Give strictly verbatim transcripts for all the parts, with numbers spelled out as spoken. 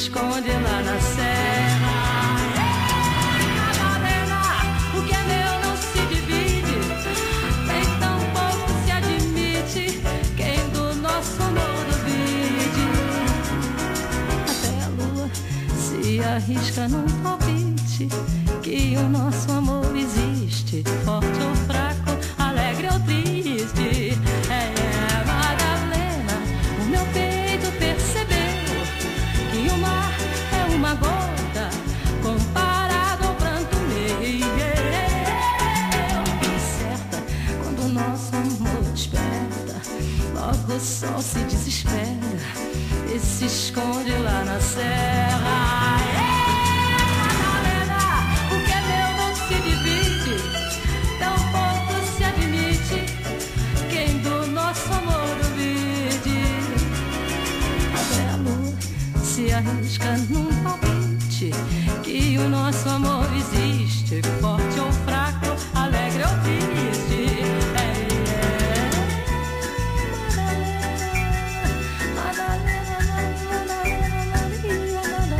esconde lá na serra. É, Madalena, o que é meu não se divide, nem tão pouco se admite quem do nosso amor duvide. Até a lua se arrisca num palpite que o nosso amor existe, forte ou fraco, alegre ou triste. É, é, Madalena, o meu peito percebeu que o mar é uma gota comparado ao pranto meu. Eu fiquei certa quando o nosso amor desperta, logo o sol se desespera e se esconde lá na serra. Se arrisca num palpite que o nosso amor existe, forte ou fraco, alegre ou triste. É, é, Madalena, Madalena, Madalena,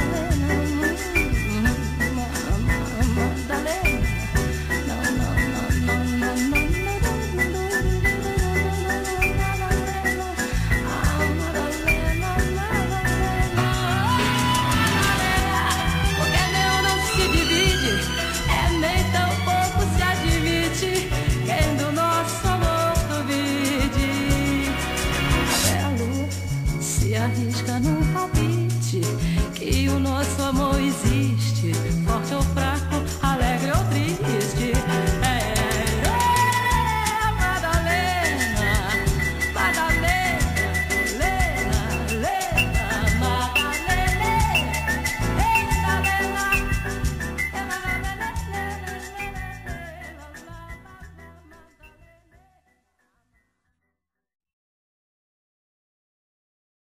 Madalena, não, não, não, não, não, não. Arrisca num palpite que o nosso amor existe.